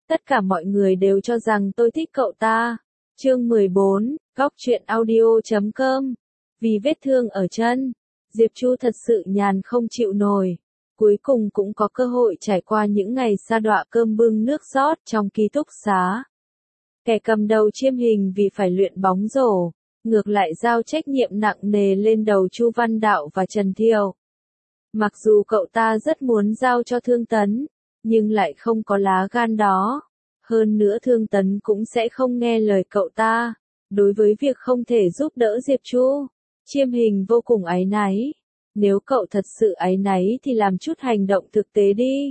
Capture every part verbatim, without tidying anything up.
Tất cả mọi người đều cho rằng tôi thích cậu ta. Chương mười bốn, góc truyện audio chấm com. Vì vết thương ở chân, Diệp Chu thật sự nhàn không chịu nổi. Cuối cùng cũng có cơ hội trải qua những ngày sa đọa cơm bưng nước rót trong ký túc xá. Kẻ cầm đầu Chiêm Hình vì phải luyện bóng rổ, ngược lại giao trách nhiệm nặng nề lên đầu Chu Văn Đạo và Trần Thiệu. Mặc dù cậu ta rất muốn giao cho Thương Tấn, nhưng lại không có lá gan đó. Hơn nữa Thương Tấn cũng sẽ không nghe lời cậu ta. Đối với việc không thể giúp đỡ Diệp Chu, Chiêm Hình vô cùng áy náy. Nếu cậu thật sự áy náy thì làm chút hành động thực tế đi.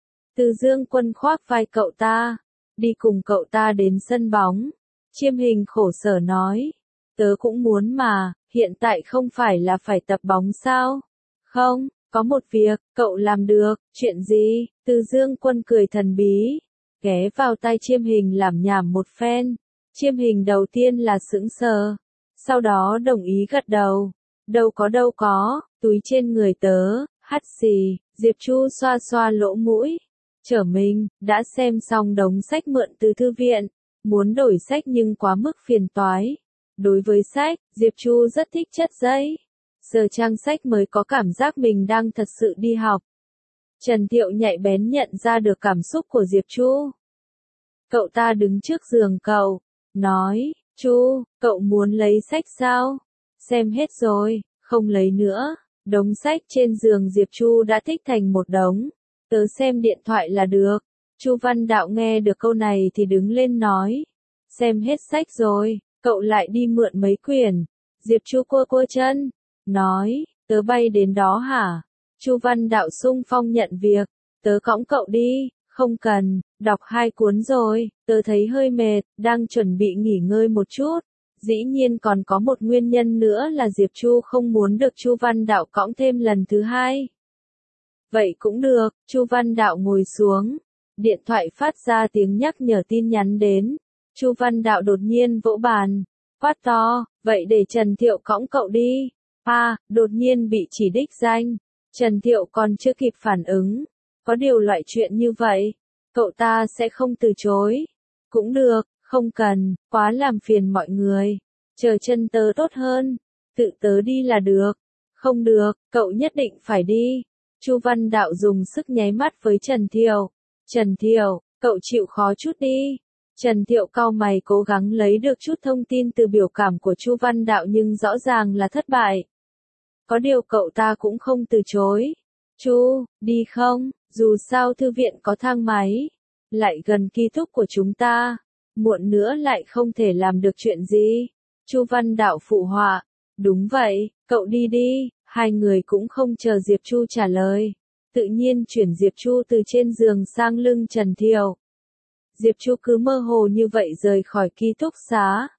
Từ Dương Quân khoác vai cậu ta, đi cùng cậu ta đến sân bóng. Chiêm Hình khổ sở nói, tớ cũng muốn mà, hiện tại không phải là phải tập bóng sao? Không, có một việc, cậu làm được, chuyện gì? Từ Dương Quân cười thần bí, ghé vào tai Chiêm Hình làm nhảm một phen. Chiêm Hình đầu tiên là sững sờ, sau đó đồng ý gật đầu. Đâu có đâu có, túi trên người tớ, hắt xì. Diệp Chu xoa xoa lỗ mũi. Trở mình, đã xem xong đống sách mượn từ thư viện, muốn đổi sách nhưng quá mức phiền toái. Đối với sách, Diệp Chu rất thích chất giấy. Sờ trang sách mới có cảm giác mình đang thật sự đi học. Trần Thiệu nhạy bén nhận ra được cảm xúc của Diệp Chu. Cậu ta đứng trước giường cậu, nói, Chu, cậu muốn lấy sách sao? Xem hết rồi, không lấy nữa. Đống sách trên giường Diệp Chu đã tích thành một đống. Tớ xem điện thoại là được. Chu Văn Đạo nghe được câu này thì đứng lên nói. Xem hết sách rồi, cậu lại đi mượn mấy quyển. Diệp Chu cua cua chân, nói, tớ bay đến đó hả? Chu Văn Đạo xung phong nhận việc. Tớ cõng cậu đi, không cần, đọc hai cuốn rồi, tớ thấy hơi mệt, đang chuẩn bị nghỉ ngơi một chút. Dĩ nhiên còn có một nguyên nhân nữa là Diệp Chu không muốn được Chu Văn Đạo cõng thêm lần thứ hai. Vậy cũng được, Chu Văn Đạo ngồi xuống. Điện thoại phát ra tiếng nhắc nhở tin nhắn đến. Chu Văn Đạo đột nhiên vỗ bàn, quát to, vậy để Trần Thiệu cõng cậu đi. À, đột nhiên bị chỉ đích danh. Trần Thiệu còn chưa kịp phản ứng. Có điều loại chuyện như vậy, cậu ta sẽ không từ chối. Cũng được, không cần, quá làm phiền mọi người. Chờ chân tớ tốt hơn, tự tớ đi là được. Không được, cậu nhất định phải đi. Chu Văn Đạo dùng sức nháy mắt với Trần Thiệu. Trần Thiệu, cậu chịu khó chút đi. Trần Thiệu cau mày cố gắng lấy được chút thông tin từ biểu cảm của Chu Văn Đạo nhưng rõ ràng là thất bại. Có điều cậu ta cũng không từ chối. Chu, đi không? Dù sao thư viện có thang máy, lại gần ký túc của chúng ta. Muộn nữa lại không thể làm được chuyện gì. Chu Văn Đạo phụ họa. Đúng vậy, cậu đi đi. Hai người cũng không chờ Diệp Chu trả lời. Tự nhiên chuyển Diệp Chu từ trên giường sang lưng Trần Thiệu. Diệp Chu cứ mơ hồ như vậy rời khỏi ký túc xá.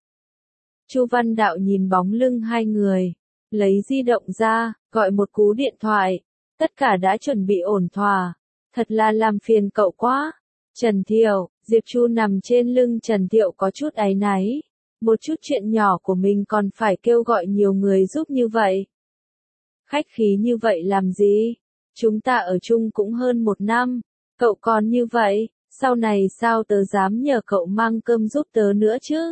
Chu Văn Đạo nhìn bóng lưng hai người, lấy di động ra, gọi một cú điện thoại. Tất cả đã chuẩn bị ổn thỏa. Thật là làm phiền cậu quá. Trần Thiệu, Diệp Chu nằm trên lưng Trần Thiệu có chút áy náy. Một chút chuyện nhỏ của mình còn phải kêu gọi nhiều người giúp như vậy. Khách khí như vậy làm gì? Chúng ta ở chung cũng hơn một năm. Cậu còn như vậy, sau này sao tớ dám nhờ cậu mang cơm giúp tớ nữa chứ?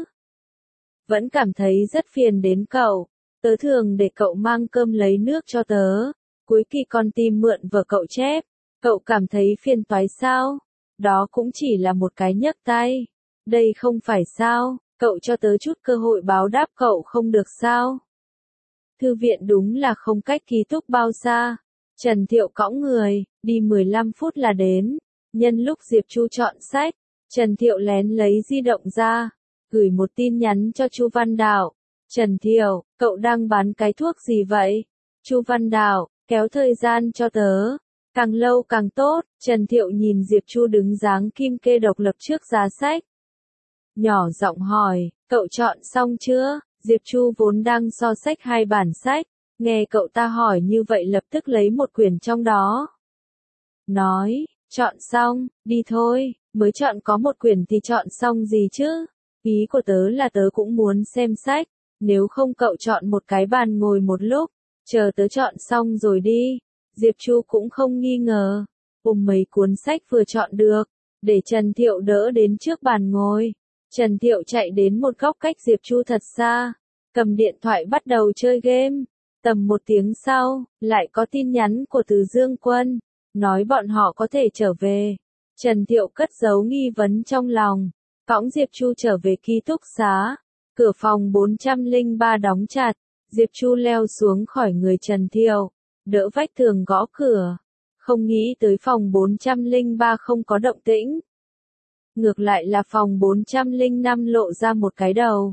Vẫn cảm thấy rất phiền đến cậu. Tớ thường để cậu mang cơm lấy nước cho tớ. Cuối kỳ còn tìm mượn vở cậu chép. Cậu cảm thấy phiền toái sao? Đó cũng chỉ là một cái nhấc tay. Đây không phải sao? Cậu cho tớ chút cơ hội báo đáp cậu không được sao? Thư viện đúng là không cách ký túc bao xa. Trần Thiệu cõng người, đi mười lăm phút là đến. Nhân lúc Diệp Chu chọn sách, Trần Thiệu lén lấy di động ra, gửi một tin nhắn cho Chu Văn Đạo. Trần Thiệu, cậu đang bán cái thuốc gì vậy? Chu Văn Đạo, kéo thời gian cho tớ. Càng lâu càng tốt. Trần Thiệu nhìn Diệp Chu đứng dáng kim kê độc lập trước giá sách. Nhỏ giọng hỏi, cậu chọn xong chưa? Diệp Chu vốn đang so sách hai bản sách, nghe cậu ta hỏi như vậy lập tức lấy một quyển trong đó. Nói, chọn xong, đi thôi, mới chọn có một quyển thì chọn xong gì chứ? Ý của tớ là tớ cũng muốn xem sách, nếu không cậu chọn một cái bàn ngồi một lúc, chờ tớ chọn xong rồi đi. Diệp Chu cũng không nghi ngờ, ôm mấy cuốn sách vừa chọn được, để Trần Thiệu đỡ đến trước bàn ngồi. Trần Thiệu chạy đến một góc cách Diệp Chu thật xa, cầm điện thoại bắt đầu chơi game. Tầm một tiếng sau, lại có tin nhắn của Từ Dương Quân, nói bọn họ có thể trở về. Trần Thiệu cất giấu nghi vấn trong lòng, cõng Diệp Chu trở về ký túc xá. Cửa phòng bốn trăm lẻ ba đóng chặt, Diệp Chu leo xuống khỏi người Trần Thiệu, đỡ vách tường gõ cửa. Không nghĩ tới phòng bốn trăm lẻ ba không có động tĩnh. Ngược lại là phòng bốn trăm lẻ năm lộ ra một cái đầu.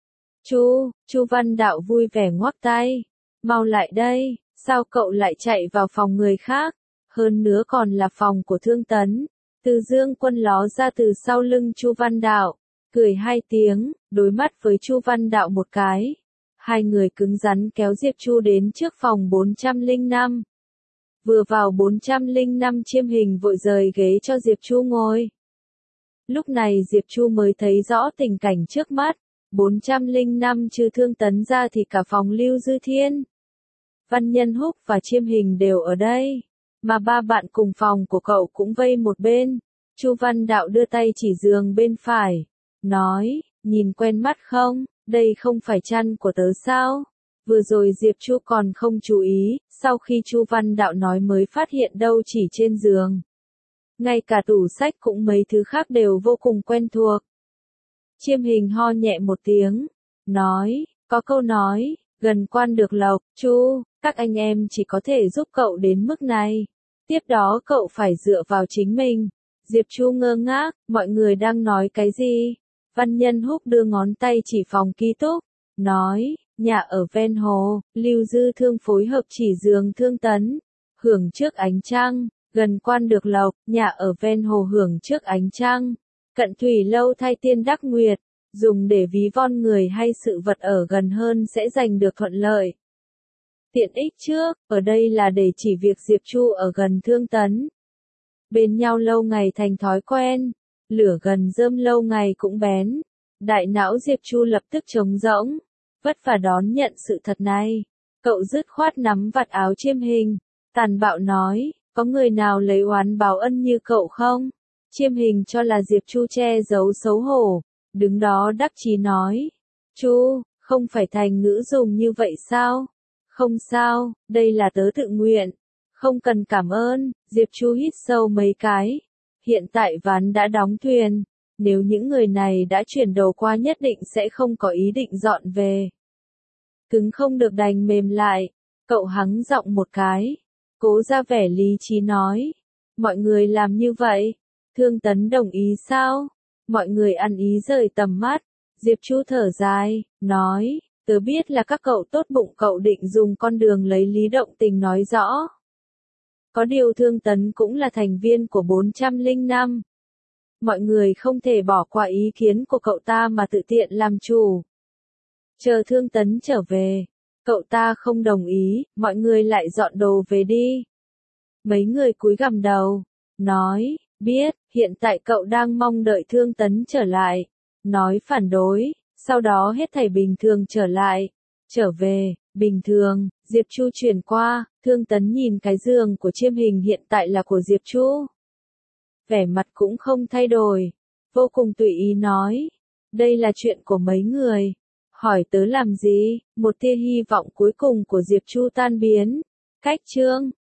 Chu, Chu Văn Đạo vui vẻ ngoắc tay. Mau lại đây, sao cậu lại chạy vào phòng người khác? Hơn nữa còn là phòng của Thương Tấn. Từ Dương Quân ló ra từ sau lưng Chu Văn Đạo, cười hai tiếng, đối mắt với Chu Văn Đạo một cái. Hai người cứng rắn kéo Diệp Chu đến trước phòng bốn trăm lẻ năm. Vừa vào bốn trăm lẻ năm Chiêm Hình vội rời ghế cho Diệp Chu ngồi. Lúc này Diệp Chu mới thấy rõ tình cảnh trước mắt. bốn trăm lẻ năm trừ Thương Tấn ra thì cả phòng Lưu Dư Thiên, Văn Nhân Húc và Chiêm Hình đều ở đây. Mà ba bạn cùng phòng của cậu cũng vây một bên. Chu Văn Đạo đưa tay chỉ giường bên phải, nói, nhìn quen mắt không, đây không phải chăn của tớ sao? Vừa rồi Diệp Chu còn không chú ý, sau khi Chu Văn Đạo nói mới phát hiện đâu chỉ trên giường. Ngay cả tủ sách cũng mấy thứ khác đều vô cùng quen thuộc. Chiêm Hình ho nhẹ một tiếng, nói, có câu nói, gần quan được lộc, Chu, các anh em chỉ có thể giúp cậu đến mức này. Tiếp đó cậu phải dựa vào chính mình. Diệp Chu ngơ ngác, mọi người đang nói cái gì? Văn Nhân Húc đưa ngón tay chỉ phòng ký túc, nói, nhà ở ven hồ, Lưu Dư Thương phối hợp chỉ giường Thương Tấn, hưởng trước ánh trăng, gần quan được lộc, nhà ở ven hồ hưởng trước ánh trăng, cận thủy lâu thay tiên đắc nguyệt, dùng để ví von người hay sự vật ở gần hơn sẽ giành được thuận lợi. Tiện ích trước, ở đây là để chỉ việc Diệp Chu ở gần Thương Tấn. Bên nhau lâu ngày thành thói quen, lửa gần rơm lâu ngày cũng bén. Đại não Diệp Chu lập tức trống rỗng, vất vả đón nhận sự thật này. Cậu dứt khoát nắm vạt áo Chiêm Hình, tàn bạo nói, có người nào lấy oán báo ân như cậu không? Chiêm Hình cho là Diệp Chu che giấu xấu hổ, đứng đó đắc chí nói, Chu, không phải thành ngữ dùng như vậy sao? Không sao, đây là tớ tự nguyện. Không cần cảm ơn. Diệp Chu hít sâu mấy cái. Hiện tại ván đã đóng thuyền. Nếu những người này đã chuyển đầu qua nhất định sẽ không có ý định dọn về. Cứng không được đành mềm lại. Cậu hắng giọng một cái. Cố ra vẻ lý trí nói. Mọi người làm như vậy. Thương Tấn đồng ý sao? Mọi người ăn ý rời tầm mắt. Diệp Chu thở dài, nói. Tớ biết là các cậu tốt bụng, cậu định dùng con đường lấy lý động tình nói rõ. Có điều Thương Tấn cũng là thành viên của bốn trăm lẻ năm. Mọi người không thể bỏ qua ý kiến của cậu ta mà tự tiện làm chủ. Chờ Thương Tấn trở về, cậu ta không đồng ý, mọi người lại dọn đồ về đi. Mấy người cúi gằm đầu, nói, biết, hiện tại cậu đang mong đợi Thương Tấn trở lại. Nói phản đối. Sau đó hết thảy bình thường trở lại. Trở về, bình thường, Diệp Chu chuyển qua, Thương Tấn nhìn cái giường của Chiêm Hình hiện tại là của Diệp Chu. Vẻ mặt cũng không thay đổi, vô cùng tùy ý nói. Đây là chuyện của mấy người. Hỏi tớ làm gì? Một tia hy vọng cuối cùng của Diệp Chu tan biến. Cách chương.